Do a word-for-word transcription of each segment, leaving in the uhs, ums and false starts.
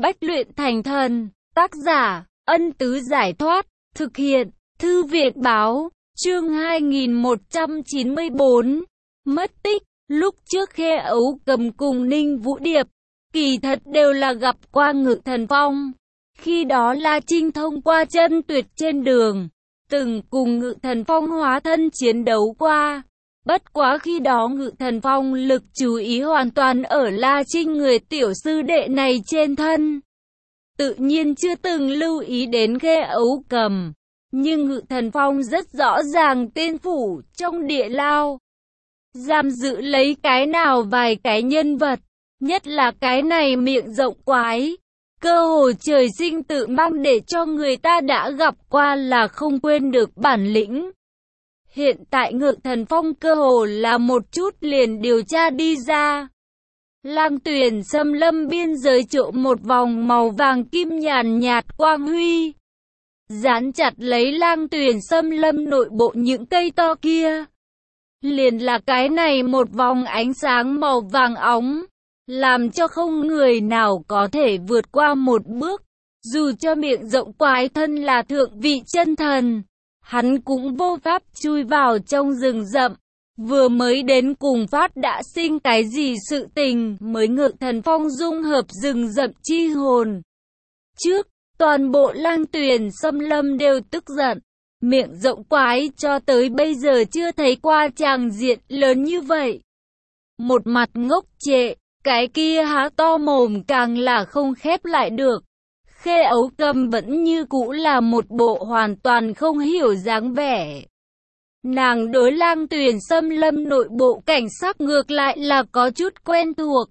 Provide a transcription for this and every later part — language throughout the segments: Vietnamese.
Bách luyện thành thần. Tác giả, Ân Tứ Giải Thoát. Thực hiện, Thư Việt Báo. Chương hai nghìn một trăm chín mươi tư. Mất tích. Lúc trước Khê Ấu Cầm cùng Ninh Vũ Điệp, kỳ thật đều là gặp qua Ngự Thần Phong. Khi đó La Trinh thông qua chân tuyệt trên đường, từng cùng Ngự Thần Phong hóa thân chiến đấu qua. Bất quá khi đó Ngự Thần Phong lực chú ý hoàn toàn ở La Trinh người tiểu sư đệ này trên thân, tự nhiên chưa từng lưu ý đến Khê Ấu Cầm. Nhưng Ngự Thần Phong rất rõ ràng tên phủ trong địa lao giam giữ lấy cái nào vài cái nhân vật, nhất là cái này miệng rộng quái, cơ hồ trời sinh tự mang để cho người ta đã gặp qua là không quên được bản lĩnh. Hiện tại Ngự Thần Phong cơ hồ là một chút liền điều tra đi ra. Lang Tuyền xâm lâm biên giới trộm một vòng màu vàng kim nhàn nhạt quang huy, dán chặt lấy Lang Tuyền xâm lâm nội bộ những cây to kia. Liền là cái này một vòng ánh sáng màu vàng óng, làm cho không người nào có thể vượt qua một bước. Dù cho miệng rộng quái thân là thượng vị chân thần, hắn cũng vô pháp chui vào trong rừng rậm. Vừa mới đến cùng phát đã sinh cái gì sự tình mới Ngự Thần Phong dung hợp rừng rậm chi hồn. Trước, toàn bộ Lang Tuyền xâm lâm đều tức giận. Miệng rộng quái cho tới bây giờ chưa thấy qua tràng diện lớn như vậy. Một mặt ngốc trệ, cái kia há to mồm càng là không khép lại được. Khê Ấu Cầm vẫn như cũ là một bộ hoàn toàn không hiểu dáng vẻ. Nàng đối Lang Tuyền xâm lâm nội bộ cảnh sắc ngược lại là có chút quen thuộc.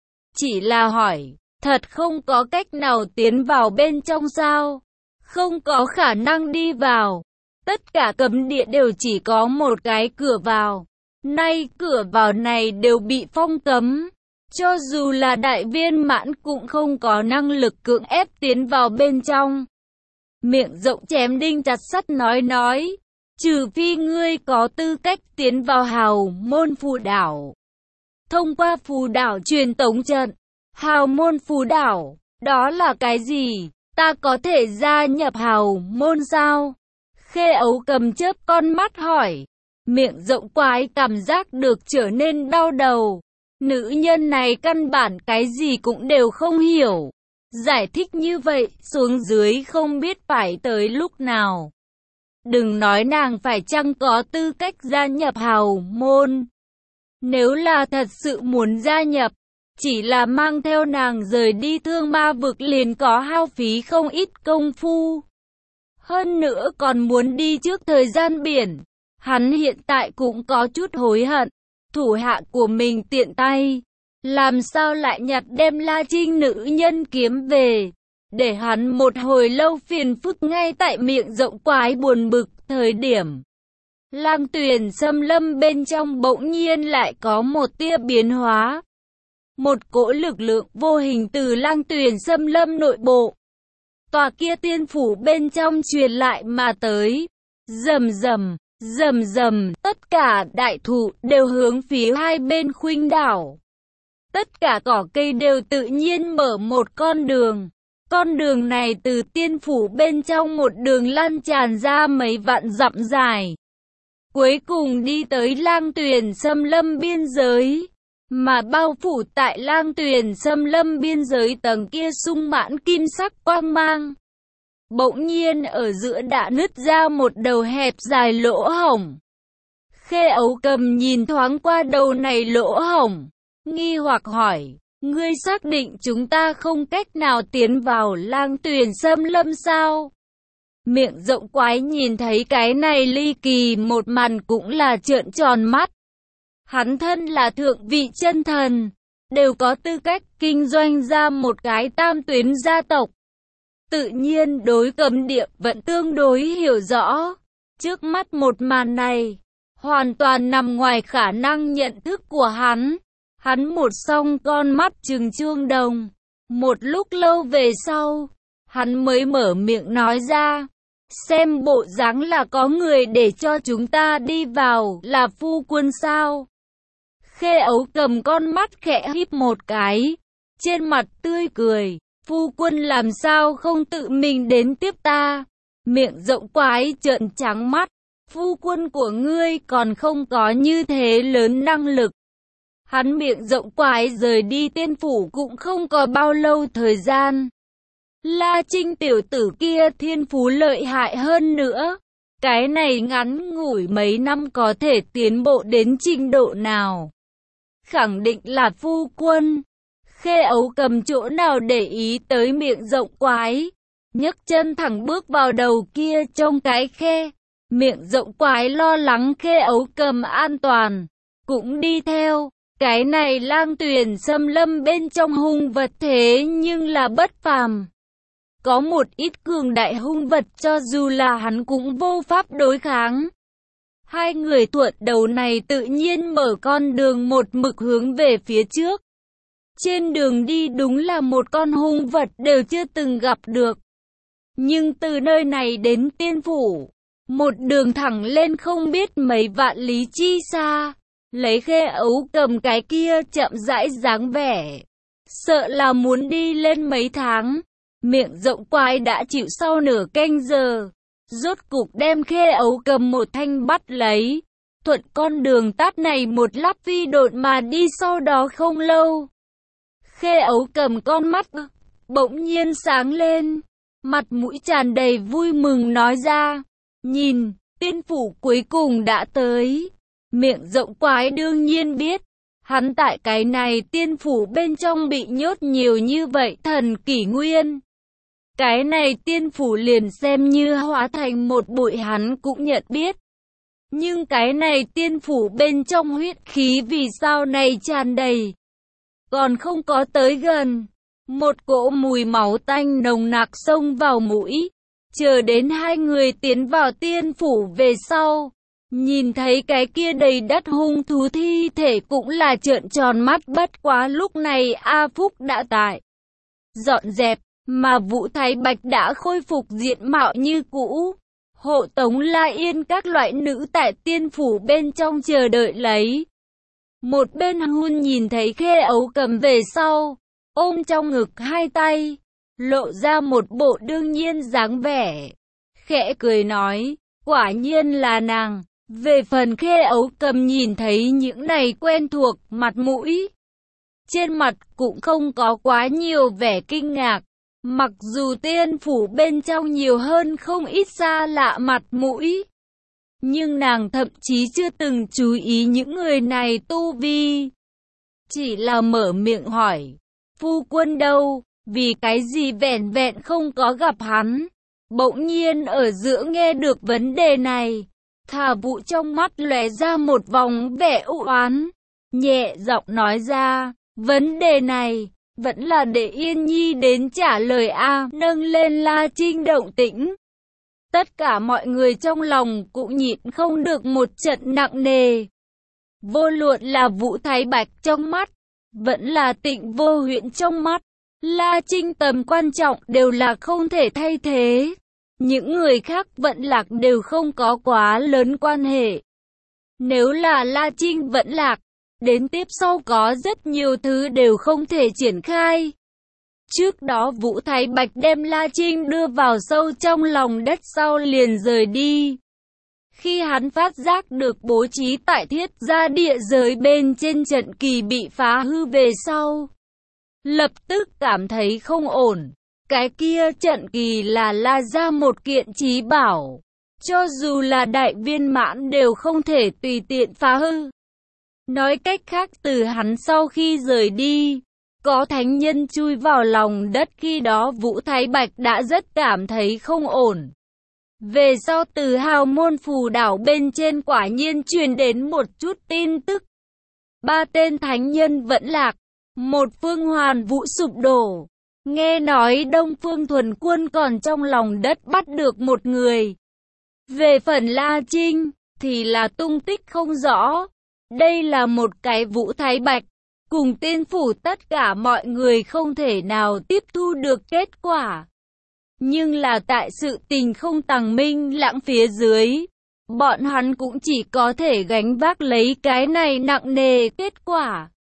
Chỉ là hỏi, thật không có cách nào tiến vào bên trong sao? Không có khả năng đi vào. Tất cả cấm địa đều chỉ có một cái cửa vào. Nay cửa vào này đều bị phong cấm. Cho dù là đại viên mãn cũng không có năng lực cưỡng ép tiến vào bên trong. Miệng rộng chém đinh chặt sắt nói nói. Trừ phi ngươi có tư cách tiến vào hào môn phù đảo. Thông qua phù đảo truyền tống trận. Hào môn phù đảo, đó là cái gì? Ta có thể gia nhập hào môn sao? Khê Ấu Cầm chớp con mắt hỏi. Miệng rộng quái cảm giác được trở nên đau đầu. Nữ nhân này căn bản cái gì cũng đều không hiểu. Giải thích như vậy xuống dưới không biết phải tới lúc nào. Đừng nói nàng phải chăng có tư cách gia nhập hào môn. Nếu là thật sự muốn gia nhập, chỉ là mang theo nàng rời đi Thương Ma vực liền có hao phí không ít công phu. Hơn nữa còn muốn đi trước thời gian biển. Hắn hiện tại cũng có chút hối hận. Thủ hạ của mình tiện tay, làm sao lại nhặt đem La Trinh nữ nhân kiếm về. Để hắn một hồi lâu phiền phức ngay tại miệng rộng quái buồn bực thời điểm. Lang Tuyền xâm lâm bên trong bỗng nhiên lại có một tia biến hóa. Một cỗ lực lượng vô hình từ Lang Tuyền xâm lâm nội bộ. Tòa kia tiên phủ bên trong truyền lại mà tới. Rầm rầm, rầm rầm, tất cả đại thụ đều hướng phía hai bên khuynh đảo. Tất cả cỏ cây đều tự nhiên mở một con đường. Con đường này từ tiên phủ bên trong một đường lan tràn ra mấy vạn dặm dài. Cuối cùng đi tới Lang Tuyền xâm lâm biên giới. Mà bao phủ tại Lang Tuyền xâm lâm biên giới tầng kia sung mãn kim sắc quang mang. Bỗng nhiên ở giữa đã nứt ra một đầu hẹp dài lỗ hổng. Khê Ấu Cầm nhìn thoáng qua đầu này lỗ hổng, nghi hoặc hỏi, ngươi xác định chúng ta không cách nào tiến vào Lang Tuyền xâm lâm sao? Miệng rộng quái nhìn thấy cái này ly kỳ một màn cũng là trợn tròn mắt. Hắn thân là thượng vị chân thần, đều có tư cách kinh doanh ra một cái tam tuyến gia tộc. Tự nhiên đối cấm địa vẫn tương đối hiểu rõ. Trước mắt một màn này, hoàn toàn nằm ngoài khả năng nhận thức của hắn. Hắn một song con mắt trừng trương đồng. Một lúc lâu về sau, hắn mới mở miệng nói ra. Xem bộ dáng là có người để cho chúng ta đi vào, là phu quân sao? Khê Ấu Cầm con mắt khẽ híp một cái, trên mặt tươi cười. phu quân làm sao không tự mình đến tiếp ta? Miệng rộng quái trợn trắng mắt, phu quân của ngươi còn không có như thế lớn năng lực. Hắn miệng rộng quái rời đi tiên phủ cũng không có bao lâu thời gian. La Trinh tiểu tử kia thiên phú lợi hại hơn nữa. Cái này ngắn ngủi mấy năm có thể tiến bộ đến trình độ nào? Khẳng định là phu quân. Khê Ấu Cầm chỗ nào để ý tới miệng rộng quái. Nhấc chân thẳng bước vào đầu kia trong cái khe. Miệng rộng quái lo lắng Khê Ấu Cầm an toàn. Cũng đi theo. Cái này lang tuyền xâm lâm bên trong hung vật thế nhưng là bất phàm. Có một ít cường đại hung vật cho dù là hắn cũng vô pháp đối kháng. Hai người thuận đầu này tự nhiên mở con đường một mực hướng về phía trước. Trên đường đi đúng là một con hung vật đều chưa từng gặp được. Nhưng từ nơi này đến tiên phủ, một đường thẳng lên không biết mấy vạn lý chi xa. Lấy Khê Ấu Cầm cái kia chậm rãi dáng vẻ, sợ là muốn đi lên mấy tháng. Miệng rộng quái đã chịu sau nửa canh giờ, rốt cục đem Khê Ấu Cầm một thanh bắt lấy. Thuận con đường tắt này một lát phi độn mà đi, sau đó không lâu. Khê Ấu Cầm con mắt bỗng nhiên sáng lên, mặt mũi tràn đầy vui mừng nói ra, nhìn, tiên phủ cuối cùng đã tới. Miệng rộng quái đương nhiên biết, hắn tại cái này tiên phủ bên trong bị nhốt nhiều như vậy thần kỷ nguyên. Cái này tiên phủ liền xem như hóa thành một bụi hắn cũng nhận biết. Nhưng cái này tiên phủ bên trong huyết khí vì sao này tràn đầy. Còn không có tới gần, một cỗ mùi máu tanh nồng nặc xông vào mũi. Chờ đến hai người tiến vào tiên phủ về sau, nhìn thấy cái kia đầy đất hung thú thi thể cũng là trợn tròn mắt, bất quá lúc này A Phúc đã tại. Dọn dẹp, mà Vũ Thái Bạch đã khôi phục diện mạo như cũ. Hộ tống La Yên các loại nữ tại tiên phủ bên trong chờ đợi lấy. Một bên Hun nhìn thấy Khê Ấu Cầm về sau, ôm trong ngực hai tay, lộ ra một bộ đương nhiên dáng vẻ. Khẽ cười nói, quả nhiên là nàng. Về phần Khê Ấu Cầm nhìn thấy những này quen thuộc mặt mũi, trên mặt cũng không có quá nhiều vẻ kinh ngạc. Mặc dù tiên phủ bên trong nhiều hơn không ít xa lạ mặt mũi, nhưng nàng thậm chí chưa từng chú ý những người này tu vi. Chỉ là mở miệng hỏi, phu quân đâu, vì cái gì vẻn vẹn không có gặp hắn. Bỗng nhiên ở giữa nghe được vấn đề này, Thả Vũ trong mắt lóe ra một vòng vẻ u oán, nhẹ giọng nói ra, vấn đề này vẫn là để Yên Nhi đến trả lời a. Nâng lên La Trinh động tĩnh, tất cả mọi người trong lòng cũng nhịn không được một trận nặng nề. Vô luận là Vũ Thái Bạch trong mắt, vẫn là Tịnh Vô Huyễn trong mắt, La Trinh tầm quan trọng đều là không thể thay thế. Những người khác vận lạc đều không có quá lớn quan hệ. Nếu là La Trinh vận lạc, đến tiếp sau có rất nhiều thứ đều không thể triển khai. Trước đó Vũ Thái Bạch đem La Trinh đưa vào sâu trong lòng đất sau liền rời đi. Khi hắn phát giác được bố trí tại thiết gia địa giới bên trên trận kỳ bị phá hư về sau, lập tức cảm thấy không ổn. Cái kia trận kỳ là La gia một kiện chí bảo, cho dù là đại viên mãn đều không thể tùy tiện phá hư. Nói cách khác, từ hắn sau khi rời đi, có thánh nhân chui vào lòng đất, khi đó Vũ Thái Bạch đã rất cảm thấy không ổn. Về sau từ Hào Môn Phù đảo bên trên quả nhiên truyền đến một chút tin tức. Ba tên thánh nhân vẫn lạc, một phương hoàn vũ sụp đổ. Nghe nói Đông Phương Thuần Quân còn trong lòng đất bắt được một người. Về phần La Trinh, thì là tung tích không rõ. Đây là một cái Vũ Thái Bạch, cùng tiên phủ tất cả mọi người không thể nào tiếp thu được kết quả. Nhưng là tại sự tình không tằng minh lãng phía dưới, bọn hắn cũng chỉ có thể gánh vác lấy cái này nặng nề kết quả.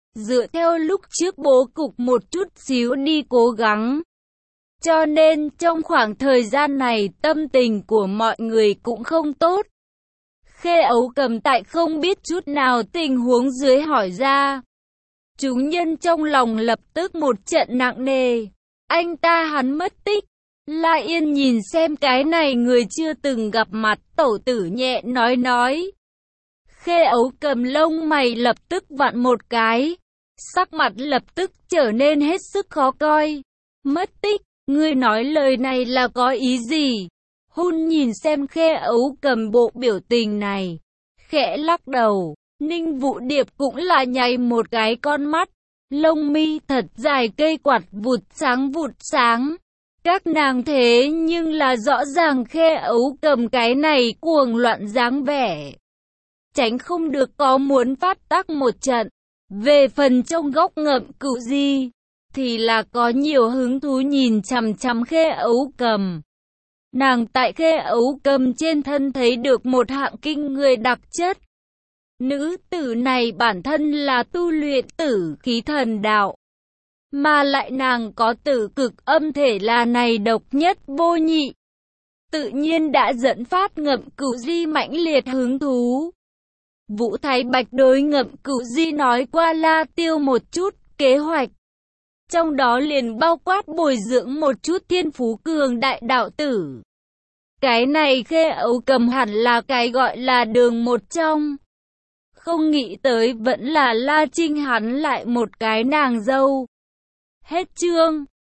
dựa theo lúc trước bố cục một chút xíu đi cố gắng. Cho nên trong khoảng thời gian này tâm tình của mọi người cũng không tốt. Khê Ấu Cầm tại không biết chút nào tình huống dưới hỏi ra. Chúng nhân trong lòng lập tức một trận nặng nề. Anh ta hắn mất tích. La Yên nhìn xem cái này người chưa từng gặp mặt, tẩu tử nhẹ nói nói. Khê Ấu Cầm lông mày lập tức vặn một cái. Sắc mặt lập tức trở nên hết sức khó coi. Mất tích, ngươi nói lời này là có ý gì? Hun nhìn xem Khê Ấu Cầm bộ biểu tình này. Khẽ lắc đầu, Ninh Vũ Điệp cũng là nháy một cái con mắt. Lông mi thật dài cây quạt vụt sáng vụt sáng. Các nàng thế nhưng là rõ ràng Khê Ấu Cầm cái này cuồng loạn dáng vẻ. Tránh không được có muốn phát tác một trận. Về phần trong góc Ngậm Cửu Di, thì là có nhiều hứng thú nhìn chằm chằm Khê Ấu Cầm. Nàng tại Khê Ấu Cầm trên thân thấy được một hạng kinh người đặc chất. Nữ tử này bản thân là tu luyện tử khí thần đạo. Mà lại nàng có tử cực âm thể là này độc nhất vô nhị. Tự nhiên đã dẫn phát Ngậm Cửu Di mãnh liệt hứng thú. Vũ Thái Bạch đối Ngậm Cửu Di nói qua La Tiêu một chút kế hoạch. Trong đó liền bao quát bồi dưỡng một chút thiên phú cường đại đạo tử. Cái này Khê Ấu Cầm hẳn là cái gọi là đường một trong. Không nghĩ tới vẫn là La Trinh hắn lại một cái nàng dâu. Hết chương.